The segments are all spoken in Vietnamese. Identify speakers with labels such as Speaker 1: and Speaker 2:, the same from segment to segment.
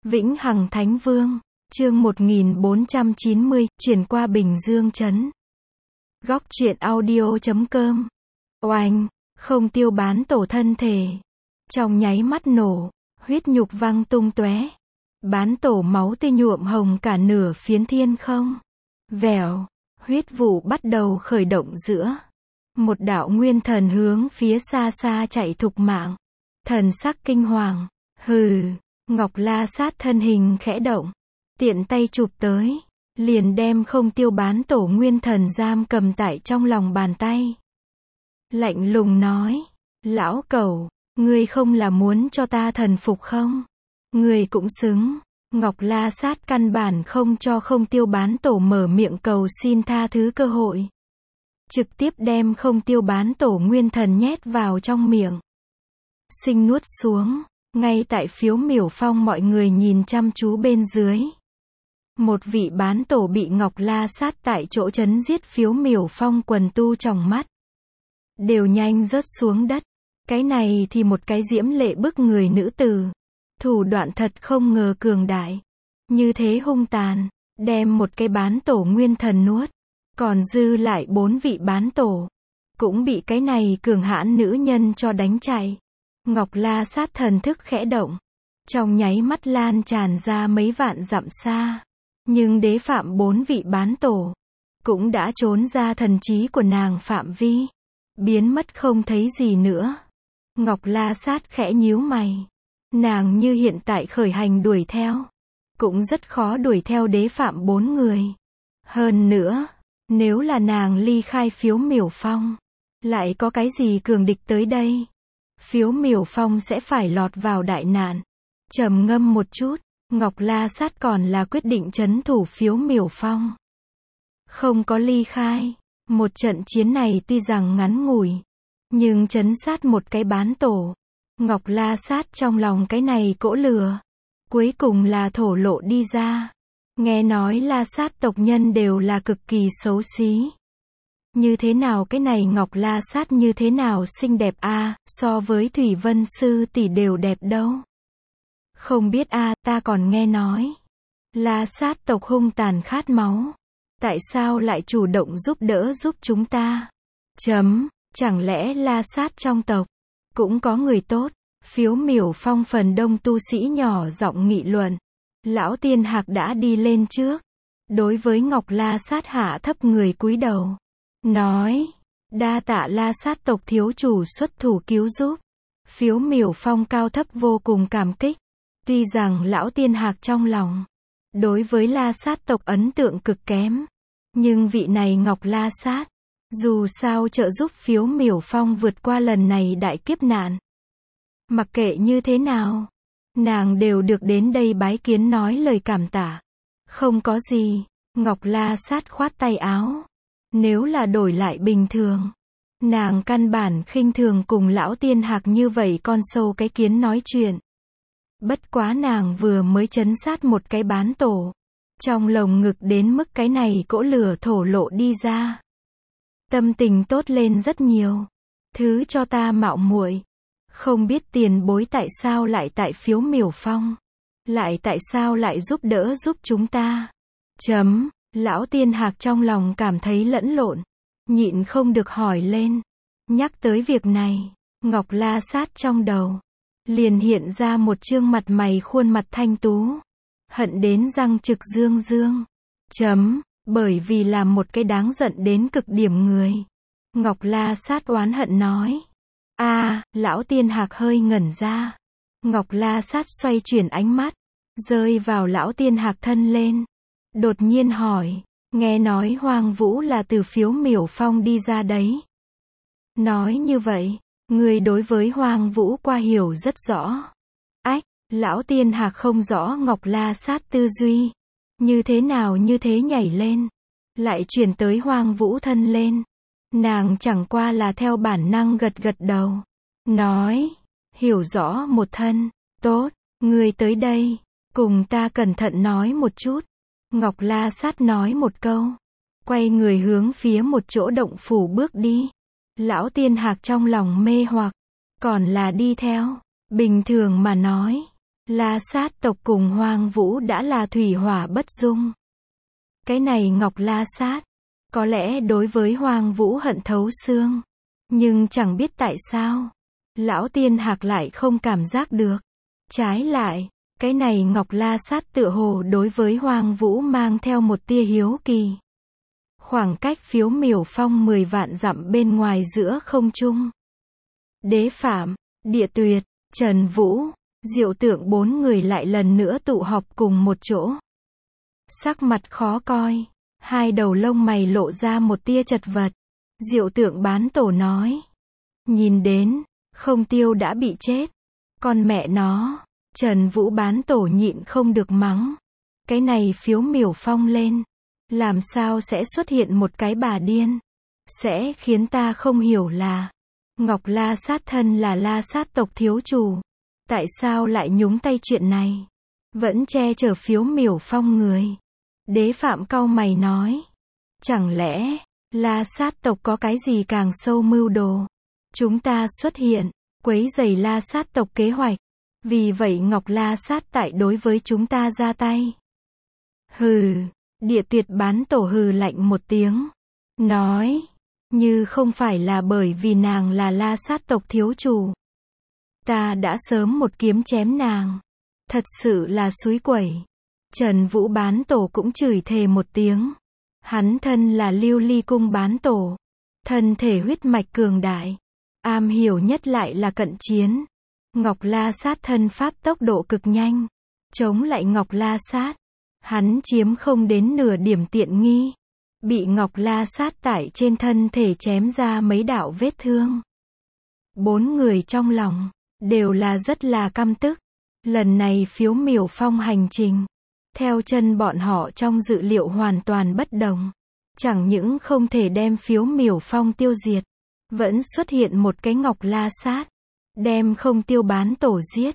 Speaker 1: Vĩnh Hằng Thánh Vương, chương 1490, chuyển qua Bình Dương trấn. Góc truyện audio.com. Oanh, không tiêu bán tổ thân thể. Trong nháy mắt nổ, huyết nhục văng tung tóe. Bán tổ máu tươi nhuộm hồng cả nửa phiến thiên không. Vèo, huyết vụ bắt đầu khởi động giữa. Một đạo nguyên thần hướng phía xa xa chạy thục mạng. Thần sắc kinh hoàng, hừ. Ngọc La Sát thân hình khẽ động, tiện tay chụp tới, liền đem không tiêu bán tổ nguyên thần giam cầm tại trong lòng bàn tay. Lạnh lùng nói, lão cẩu, ngươi không là muốn cho ta thần phục không? Ngươi cũng xứng. Ngọc La Sát căn bản không cho không tiêu bán tổ mở miệng cầu xin tha thứ cơ hội. Trực tiếp đem không tiêu bán tổ nguyên thần nhét vào trong miệng. Sinh nuốt xuống. Ngay tại phiếu miểu phong mọi người nhìn chăm chú bên dưới. Một vị bán tổ bị Ngọc La Sát tại chỗ chấn giết, phiếu miểu phong quần tu trong mắt. Đều nhanh rớt xuống đất. Cái này thì một cái diễm lệ bức người nữ tử. Thủ đoạn thật không ngờ cường đại. Như thế hung tàn, đem một cái bán tổ nguyên thần nuốt. Còn dư lại 4 vị bán tổ. Cũng bị cái này cường hãn nữ nhân cho đánh chạy. Ngọc La Sát thần thức khẽ động, trong nháy mắt lan tràn ra mấy vạn dặm xa. Nhưng đế phạm 4 vị bán tổ, cũng đã trốn ra thần trí của nàng phạm vi, biến mất không thấy gì nữa. Ngọc La Sát khẽ nhíu mày, nàng như hiện tại khởi hành đuổi theo, cũng rất khó đuổi theo đế phạm 4 người. Hơn nữa, nếu là nàng ly khai phiếu miểu phong, lại có cái gì cường địch tới đây? Phiếu miểu phong sẽ phải lọt vào đại nạn. Trầm ngâm một chút, Ngọc La Sát còn là quyết định trấn thủ phiếu miểu phong. Không có ly khai. Một trận chiến này tuy rằng ngắn ngủi, nhưng trấn sát một cái bán tổ. Ngọc La Sát trong lòng cái này cỗ lửa, cuối cùng là thổ lộ đi ra. Nghe nói La Sát tộc nhân đều là cực kỳ xấu xí. Như thế nào cái này Ngọc La Sát như thế nào xinh đẹp a, so với Thủy Vân sư tỷ đều đẹp đâu. Không biết a, ta còn nghe nói La Sát tộc hung tàn khát máu. Tại sao lại chủ động giúp đỡ giúp chúng ta? Chẳng lẽ La Sát trong tộc cũng có người tốt? Phiếu miểu phong phần đông tu sĩ nhỏ giọng nghị luận. Lão Tiên Hạc đã đi lên trước, đối với Ngọc La Sát hạ thấp người cúi đầu. Nói, đa tạ La Sát tộc thiếu chủ xuất thủ cứu giúp. Phiếu miểu phong cao thấp vô cùng cảm kích. Tuy rằng lão Tiên Hạc trong lòng, đối với La Sát tộc ấn tượng cực kém. Nhưng vị này Ngọc La Sát, dù sao trợ giúp phiếu miểu phong vượt qua lần này đại kiếp nạn. Mặc kệ như thế nào, nàng đều được đến đây bái kiến nói lời cảm tạ. Không có gì, Ngọc La Sát khoát tay áo. Nếu là đổi lại bình thường, nàng căn bản khinh thường cùng lão Tiên Hạc như vậy con sâu cái kiến nói chuyện. Bất quá nàng vừa mới trấn sát một cái bán tổ, trong lồng ngực đến mức cái này cỗ lửa thổ lộ đi ra. Tâm tình tốt lên rất nhiều. Thứ cho ta mạo muội, không biết tiền bối tại sao lại tại phiếu miểu phong, lại tại sao lại giúp đỡ giúp chúng ta. Lão Tiên Hạc trong lòng cảm thấy lẫn lộn, nhịn không được hỏi lên. Nhắc tới việc này, Ngọc La Sát trong đầu liền hiện ra một trương mặt mày khuôn mặt thanh tú, hận đến răng trực dương dương. Bởi vì là một cái đáng giận đến cực điểm người. Ngọc La Sát oán hận nói. Lão Tiên Hạc hơi ngẩn ra. Ngọc La Sát xoay chuyển ánh mắt, rơi vào lão Tiên Hạc thân lên. Đột nhiên hỏi, nghe nói Hoàng Vũ là từ phiếu miểu phong đi ra đấy. Nói như vậy, người đối với Hoàng Vũ qua hiểu rất rõ. Lão Tiên Hạc không rõ Ngọc La Sát tư duy. Như thế nào như thế nhảy lên, lại chuyển tới Hoàng Vũ thân lên. Nàng chẳng qua là theo bản năng gật gật đầu. Nói, hiểu rõ một thân. Tốt, người tới đây, cùng ta cẩn thận nói một chút. Ngọc La Sát nói một câu, quay người hướng phía một chỗ động phủ bước đi. Lão Tiên Hạc trong lòng mê hoặc, còn là đi theo. Bình thường mà nói, La Sát tộc cùng Hoang Vũ đã là thủy hỏa bất dung. Cái này Ngọc La Sát, có lẽ đối với Hoang Vũ hận thấu xương. Nhưng chẳng biết tại sao, Lão Tiên Hạc lại không cảm giác được. Trái lại, cái này Ngọc La Sát tựa hồ đối với Hoang Vũ mang theo một tia hiếu kỳ. Khoảng cách Phiếu Miểu Phong 10 vạn dặm bên ngoài giữa không trung. Đế Phạm, Địa Tuyệt, Trần Vũ, Diệu Tượng 4 người lại lần nữa tụ họp cùng một chỗ. Sắc mặt khó coi, hai đầu lông mày lộ ra một tia chật vật. Diệu Tượng bán tổ nói. Nhìn đến, Không Tiêu đã bị chết. Con mẹ nó, Trần Vũ bán tổ nhịn không được mắng. Cái này Phiếu Miểu Phong lên. Làm sao sẽ xuất hiện một cái bà điên? Sẽ khiến ta không hiểu là Ngọc La Sát thân là La Sát tộc thiếu chủ. Tại sao lại nhúng tay chuyện này? Vẫn che chở Phiếu Miểu Phong người. Đế Phạm cau mày nói. Chẳng lẽ, La Sát tộc có cái gì càng sâu mưu đồ? Chúng ta xuất hiện, quấy rầy La Sát tộc kế hoạch. Vì vậy Ngọc La Sát tại đối với chúng ta ra tay. Hừ, Địa Tuyệt bán tổ hừ lạnh một tiếng. Nói, như không phải là bởi vì nàng là La Sát tộc thiếu chủ. Ta đã sớm một kiếm chém nàng. Thật sự là xúi quẩy. Trần Vũ bán tổ cũng chửi thề một tiếng. Hắn thân là Lưu Ly cung bán tổ. Thân thể huyết mạch cường đại. Am hiểu nhất lại là cận chiến. Ngọc La Sát thân pháp tốc độ cực nhanh. Chống lại Ngọc La Sát. Hắn chiếm không đến nửa điểm tiện nghi. Bị Ngọc La Sát tại trên thân thể chém ra mấy đạo vết thương. 4 người trong lòng đều là rất là căm tức. Lần này Phiếu Miểu Phong hành trình, theo chân bọn họ trong dự liệu hoàn toàn bất đồng. Chẳng những không thể đem Phiếu Miểu Phong tiêu diệt, vẫn xuất hiện một cái Ngọc La Sát, đem Không Tiêu bán tổ giết.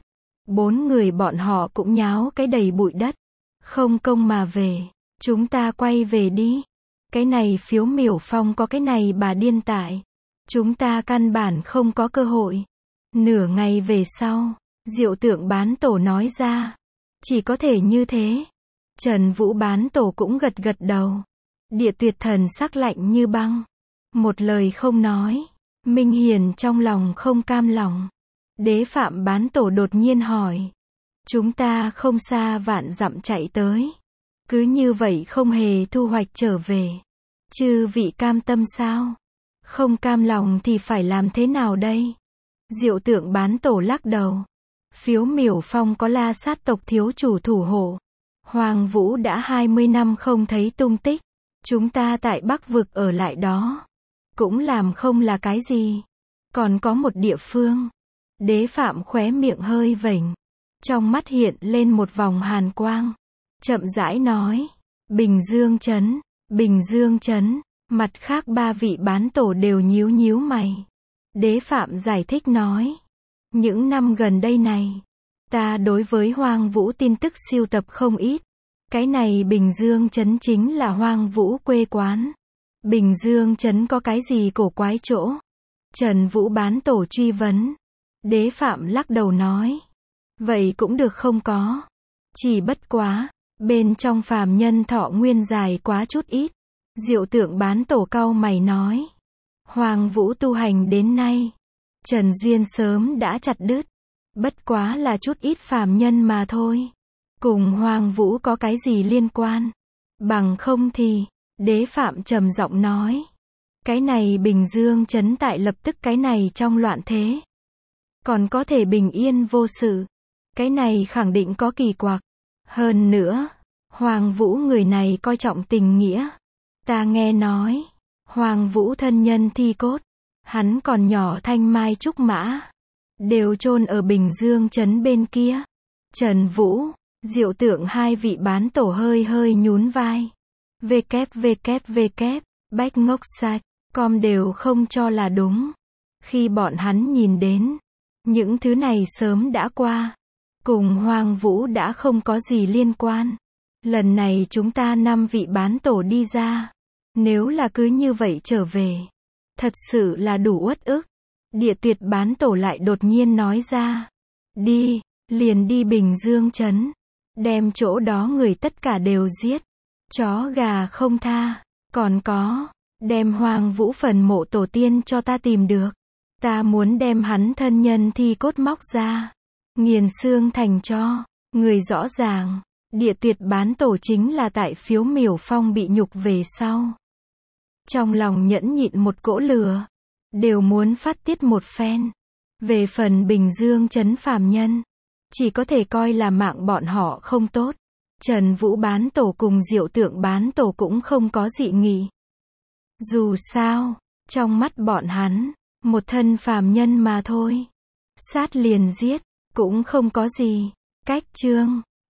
Speaker 1: 4 người bọn họ cũng nháo cái đầy bụi đất. Không công mà về, chúng ta quay về đi. Cái này Phiếu Miểu Phong có cái này bà điên tại. Chúng ta căn bản không có cơ hội. Nửa ngày về sau, Diệu Tượng bán tổ nói ra. Chỉ có thể như thế. Trần Vũ bán tổ cũng gật gật đầu. Địa Tuyệt thần sắc lạnh như băng. Một lời không nói. Minh Hiền trong lòng không cam lòng. Đế Phạm bán tổ đột nhiên hỏi. Chúng ta không xa vạn dặm chạy tới. Cứ như vậy không hề thu hoạch trở về. Chư vị cam tâm sao? Không cam lòng thì phải làm thế nào đây? Diệu Tượng bán tổ lắc đầu. Phiếu Miểu Phong có La Sát tộc thiếu chủ thủ hộ. Hoang Vũ đã 20 năm không thấy tung tích. Chúng ta tại Bắc Vực ở lại đó. Cũng làm không là cái gì. Còn có một địa phương. Đế Phạm khóe miệng hơi vểnh. Trong mắt hiện lên một vòng hàn quang. Chậm rãi nói. Bình Dương Trấn. Bình Dương Trấn. Mặt khác 3 vị bán tổ đều nhíu nhíu mày. Đế Phạm giải thích nói. Những năm gần đây này, ta đối với Hoang Vũ tin tức siêu tập không ít. Cái này Bình Dương Trấn chính là Hoang Vũ quê quán. Bình Dương Trấn có cái gì cổ quái chỗ? Trần Vũ bán tổ truy vấn. Đế Phạm lắc đầu nói. Vậy cũng được không có. Chỉ bất quá, bên trong phàm nhân thọ nguyên dài quá chút ít. Diệu Tượng bán tổ cau mày nói. Hoang Vũ tu hành đến nay, Trần duyên sớm đã chặt đứt. Bất quá là chút ít phàm nhân mà thôi. Cùng Hoang Vũ có cái gì liên quan? Bằng không thì, Đế Phạm trầm giọng nói. Cái này Bình Dương Trấn tại lập tức cái này trong loạn thế. Còn có thể bình yên vô sự. Cái này khẳng định có kỳ quặc. Hơn nữa, Hoang Vũ người này coi trọng tình nghĩa. Ta nghe nói, Hoang Vũ thân nhân thi cốt, hắn còn nhỏ thanh mai trúc mã, đều chôn ở Bình Dương Trấn bên kia. Trần Vũ, Diệu Tượng 2 vị bán tổ hơi hơi nhún vai. www, bách ngốc sạch, com đều không cho là đúng. Khi bọn hắn nhìn đến, những thứ này sớm đã qua. Cùng Hoang Vũ đã không có gì liên quan. Lần này chúng ta 5 vị bán tổ đi ra. Nếu là cứ như vậy trở về, thật sự là đủ uất ức. Địa Tuyệt bán tổ lại đột nhiên nói ra. Đi, liền đi Bình Dương trấn, đem chỗ đó người tất cả đều giết, chó gà không tha, còn có, đem Hoang Vũ phần mộ tổ tiên cho ta tìm được, ta muốn đem hắn thân nhân thi cốt móc ra, nghiền xương thành tro, người rõ ràng, địa tuyệt bán tổ chính là tại Phiếu Miểu Phong bị nhục về sau. Trong lòng nhẫn nhịn một cỗ lửa, đều muốn phát tiết một phen. Về phần Bình Dương trấn phàm nhân, chỉ có thể coi là mạng bọn họ không tốt. Trần Vũ bán tổ cùng Diệu Tượng bán tổ cũng không có dị nghị. Dù sao, trong mắt bọn hắn, một thân phàm nhân mà thôi. Sát liền giết, cũng không có gì. Cách chương